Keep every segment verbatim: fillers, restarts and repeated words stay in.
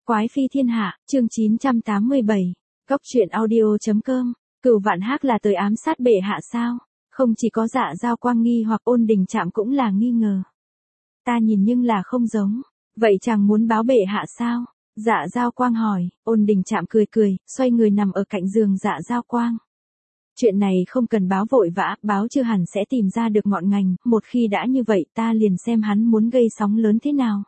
Quái phi thiên hạ, chương chín trăm tám mươi bảy. Góc truyện audio.com. Cửu Vạn Hác là tới ám sát bệ hạ sao? Không chỉ có Dạ Dao Quang nghi hoặc Ôn Đình Trạm cũng là nghi ngờ. Ta nhìn nhưng là không giống. Vậy chàng muốn báo bệ hạ sao? Dạ Dao Quang hỏi. Ôn Đình Trạm cười cười, xoay người nằm ở cạnh giường Dạ Dao Quang. Chuyện này không cần báo vội vã, báo chưa hẳn sẽ tìm ra được ngọn ngành, một khi đã như vậy ta liền xem hắn muốn gây sóng lớn thế nào.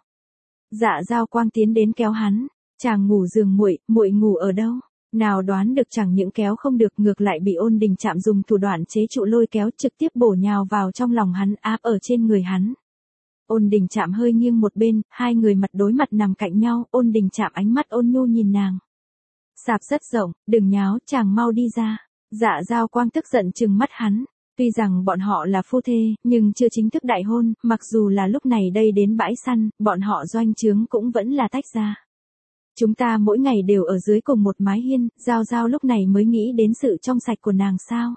Dạ Dao Quang tiến đến kéo hắn, chàng ngủ giường muội, muội ngủ ở đâu? Nào đoán được chẳng những kéo không được, ngược lại bị Ôn Đình Trạm dùng thủ đoạn chế trụ lôi kéo, trực tiếp bổ nhào vào trong lòng hắn, áp ở trên người hắn. Ôn Đình Trạm hơi nghiêng một bên, hai người mặt đối mặt nằm cạnh nhau, Ôn Đình Trạm ánh mắt ôn nhu nhìn nàng. Sạp rất rộng, đừng nháo, chàng mau đi ra. Dạ Dao Quang tức giận trừng mắt hắn. Tuy rằng bọn họ là phu thê, nhưng chưa chính thức đại hôn, mặc dù là lúc này đây đến bãi săn, bọn họ doanh trướng cũng vẫn là tách ra. Chúng ta mỗi ngày đều ở dưới cùng một mái hiên, Giao Giao lúc này mới nghĩ đến sự trong sạch của nàng sao.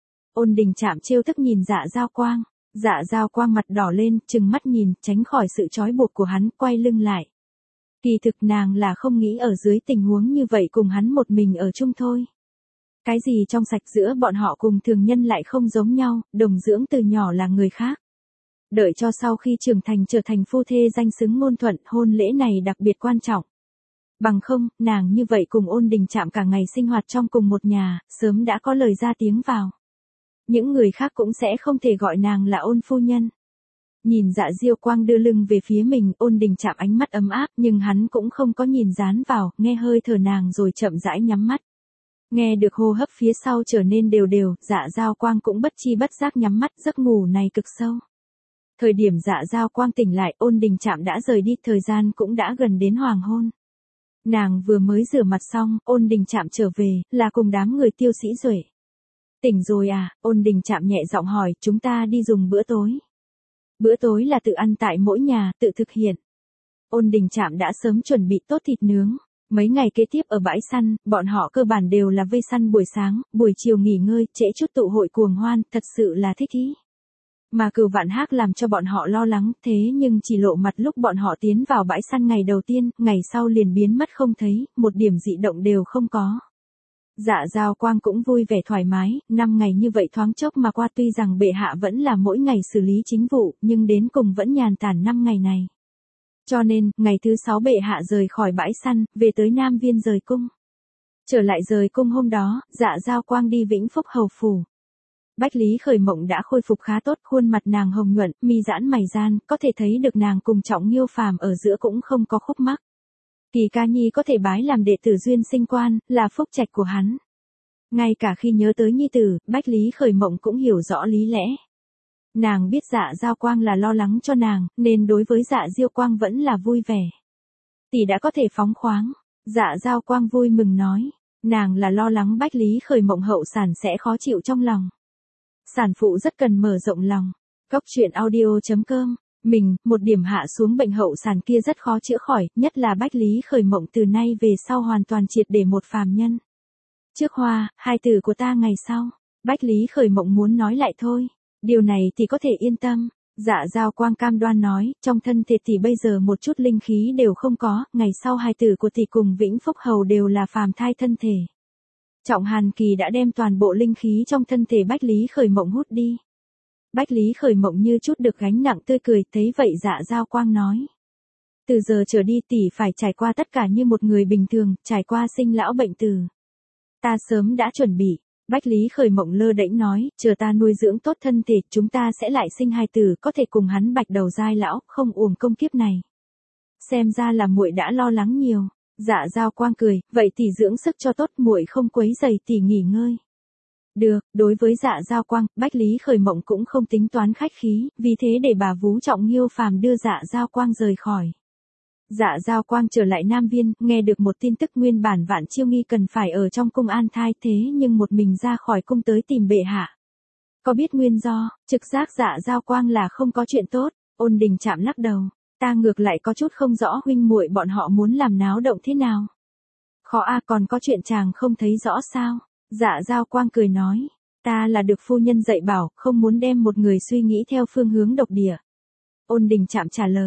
Ôn Đình Trạm trêu tức nhìn Dạ Dao Quang. Dạ Dao Quang mặt đỏ lên, trừng mắt nhìn, tránh khỏi sự trói buộc của hắn, quay lưng lại. Kỳ thực nàng là không nghĩ ở dưới tình huống như vậy cùng hắn một mình ở chung thôi. Cái gì trong sạch giữa bọn họ cùng thường nhân lại không giống nhau, đồng dưỡng từ nhỏ là người khác. Đợi cho sau khi trưởng thành trở thành phu thê danh xứng ngôn thuận, hôn lễ này đặc biệt quan trọng. Bằng không, nàng như vậy cùng Ôn Đình Trạm cả ngày sinh hoạt trong cùng một nhà, sớm đã có lời ra tiếng vào. Những người khác cũng sẽ không thể gọi nàng là Ôn phu nhân. Nhìn Dạ Dao Quang đưa lưng về phía mình, Ôn Đình Trạm ánh mắt ấm áp, nhưng hắn cũng không có nhìn dán vào, nghe hơi thở nàng rồi chậm rãi nhắm mắt. Nghe được hô hấp phía sau trở nên đều đều, Dạ Dao Quang cũng bất chi bất giác nhắm mắt, giấc ngủ này cực sâu. Thời điểm Dạ Dao Quang tỉnh lại, Ôn Đình Trạm đã rời đi, thời gian cũng đã gần đến hoàng hôn. Nàng vừa mới rửa mặt xong, Ôn Đình Trạm trở về, là cùng đám người Tiêu Sĩ Duệ. Tỉnh rồi à? Ôn Đình Trạm nhẹ giọng hỏi, chúng ta đi dùng bữa tối. Bữa tối là tự ăn tại mỗi nhà, tự thực hiện. Ôn Đình Trạm đã sớm chuẩn bị tốt thịt nướng. Mấy ngày kế tiếp ở bãi săn, bọn họ cơ bản đều là vây săn buổi sáng, buổi chiều nghỉ ngơi, trễ chút tụ hội cuồng hoan, thật sự là thích ý. Mà Cửu Vạn Hác làm cho bọn họ lo lắng, thế nhưng chỉ lộ mặt lúc bọn họ tiến vào bãi săn ngày đầu tiên, ngày sau liền biến mất không thấy, một điểm dị động đều không có. Dạ Dao Quang cũng vui vẻ thoải mái, năm ngày như vậy thoáng chốc mà qua, tuy rằng bệ hạ vẫn là mỗi ngày xử lý chính vụ, nhưng đến cùng vẫn nhàn tản năm ngày này. Cho nên, ngày thứ sáu bệ hạ rời khỏi bãi săn, về tới Nam Viên rời cung. Trở lại rời cung hôm đó, Dạ Dao Quang đi Vĩnh Phúc hầu phủ. Bách Lý Khởi Mộng đã khôi phục khá tốt, khuôn mặt nàng hồng nhuận, mi giãn mày gian, có thể thấy được nàng cùng Trọng Nghiêu Phàm ở giữa cũng không có khúc mắc. Kỳ Ca Nhi có thể bái làm đệ tử duyên sinh quan, là phúc trạch của hắn. Ngay cả khi nhớ tới nhi tử, Bách Lý Khởi Mộng cũng hiểu rõ lý lẽ. Nàng biết Dạ Dao Quang là lo lắng cho nàng, nên đối với Dạ Dao Quang vẫn là vui vẻ. Tỷ đã có thể phóng khoáng. Dạ Dao Quang vui mừng nói. Nàng là lo lắng Bách Lý Khởi Mộng hậu sản sẽ khó chịu trong lòng. Sản phụ rất cần mở rộng lòng. Góc truyện audio.com. Mình, một điểm hạ xuống bệnh hậu sản kia rất khó chữa khỏi, nhất là Bách Lý Khởi Mộng từ nay về sau hoàn toàn triệt để một phàm nhân. Trước hoa, hai từ của ta ngày sau. Bách Lý Khởi Mộng muốn nói lại thôi. Điều này thì có thể yên tâm. Dạ Dao Quang cam đoan nói, trong thân thể tỷ bây giờ một chút linh khí đều không có, ngày sau hai tử của tỷ cùng Vĩnh Phúc hầu đều là phàm thai thân thể. Trọng Hàn Kỳ đã đem toàn bộ linh khí trong thân thể Bách Lý Khởi Mộng hút đi. Bách Lý Khởi Mộng như chút được gánh nặng, tươi cười, thấy vậy Dạ Dao Quang nói. Từ giờ trở đi tỷ phải trải qua tất cả như một người bình thường, trải qua sinh lão bệnh tử. Ta sớm đã chuẩn bị. Bách Lý Khởi Mộng lơ đễnh nói, chờ ta nuôi dưỡng tốt thân thể, chúng ta sẽ lại sinh hài tử, có thể cùng hắn bạch đầu giai lão, không uổng công kiếp này. Xem ra là muội đã lo lắng nhiều. Dạ Dao Quang cười, vậy tỷ dưỡng sức cho tốt, muội không quấy rầy tỷ nghỉ ngơi. Được, đối với Dạ Dao Quang, Bách Lý Khởi Mộng cũng không tính toán khách khí, vì thế để bà vú Trọng Nghiêu Phàm đưa Dạ Dao Quang rời khỏi. Dạ Dao Quang trở lại Nam Viên, nghe được một tin tức, nguyên bản Vạn Chiêu Nghi cần phải ở trong cung an thai, thế nhưng một mình ra khỏi cung tới tìm bệ hạ. Có biết nguyên do? Trực giác Dạ Dao Quang là không có chuyện tốt. Ôn Đình Trạm lắc đầu, ta ngược lại có chút không rõ huynh muội bọn họ muốn làm náo động thế nào. Khó a, còn có chuyện chàng không thấy rõ sao? Dạ Dao Quang cười nói, ta là được phu nhân dạy bảo, không muốn đem một người suy nghĩ theo phương hướng độc địa. Ôn Đình Trạm trả lời,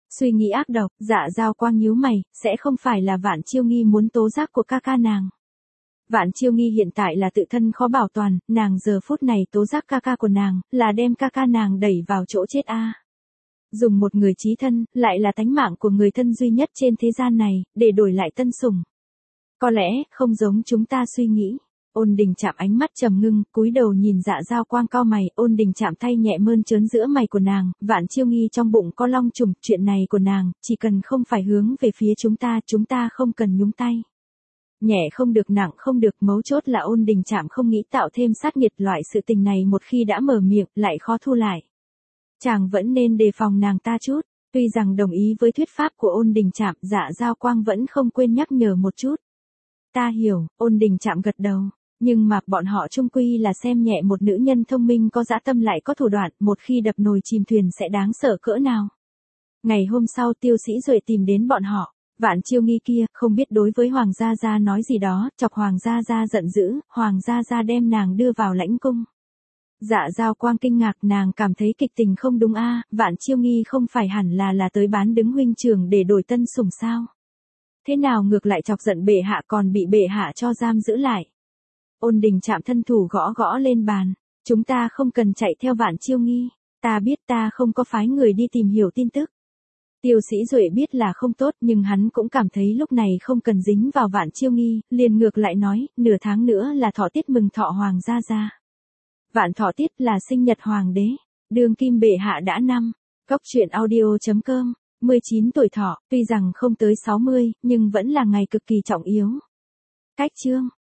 Suy nghĩ ác độc, Dạ Dao Quang nhíu mày, sẽ không phải là Vạn Chiêu Nghi muốn tố giác của ca ca nàng. Vạn Chiêu Nghi hiện tại là tự thân khó bảo toàn, nàng giờ phút này tố giác ca ca của nàng, là đem ca ca nàng đẩy vào chỗ chết a. Dùng một người chí thân, lại là tánh mạng của người thân duy nhất trên thế gian này, để đổi lại tân sủng. Có lẽ, không giống chúng ta suy nghĩ. Ôn Đình Trạm ánh mắt trầm ngưng, cúi đầu nhìn Dạ Dao Quang cau mày, Ôn Đình Trạm tay nhẹ mơn trớn giữa mày của nàng, Vạn Chiêu Nghi trong bụng có long trùng, chuyện này của nàng, chỉ cần không phải hướng về phía chúng ta, chúng ta không cần nhúng tay. Nhẹ không được nặng không được, mấu chốt là Ôn Đình Trạm không nghĩ tạo thêm sát nghiệt, loại sự tình này một khi đã mở miệng, lại khó thu lại. Chàng vẫn nên đề phòng nàng ta chút. Tuy rằng đồng ý với thuyết pháp của Ôn Đình Trạm, Dạ Dao Quang vẫn không quên nhắc nhở một chút. Ta hiểu, Ôn Đình Trạm gật đầu. Nhưng mà bọn họ chung quy là xem nhẹ một nữ nhân thông minh có dã tâm lại có thủ đoạn, một khi đập nồi chìm thuyền sẽ đáng sợ cỡ nào. Ngày hôm sau Tiêu Sĩ Duệ tìm đến bọn họ. Vạn Chiêu Nghi kia, không biết đối với Hoàng Gia Gia nói gì đó, chọc Hoàng Gia Gia giận dữ, Hoàng Gia Gia đem nàng đưa vào lãnh cung. Dạ Dao Quang kinh ngạc, nàng cảm thấy kịch tình không đúng a, Vạn Chiêu Nghi không phải hẳn là là tới bán đứng huynh trưởng để đổi tân sủng sao? Thế nào ngược lại chọc giận bệ hạ còn bị bệ hạ cho giam giữ lại? Ôn Đình Trạm thân thủ gõ gõ lên bàn, chúng ta không cần chạy theo Vạn Chiêu Nghi, ta biết ta không có phái người đi tìm hiểu tin tức. Tiêu Sĩ Duệ biết là không tốt nhưng hắn cũng cảm thấy lúc này không cần dính vào Vạn Chiêu Nghi, liền ngược lại nói, nửa tháng nữa là thọ tiết mừng thọ Hoàng Gia Gia. Vạn thọ tiết là sinh nhật Hoàng đế, đương kim bệ hạ đã năm, Cốc truyện audio chấm com, mười chín tuổi thọ, tuy rằng không tới sáu mươi, nhưng vẫn là ngày cực kỳ trọng yếu. Cách chương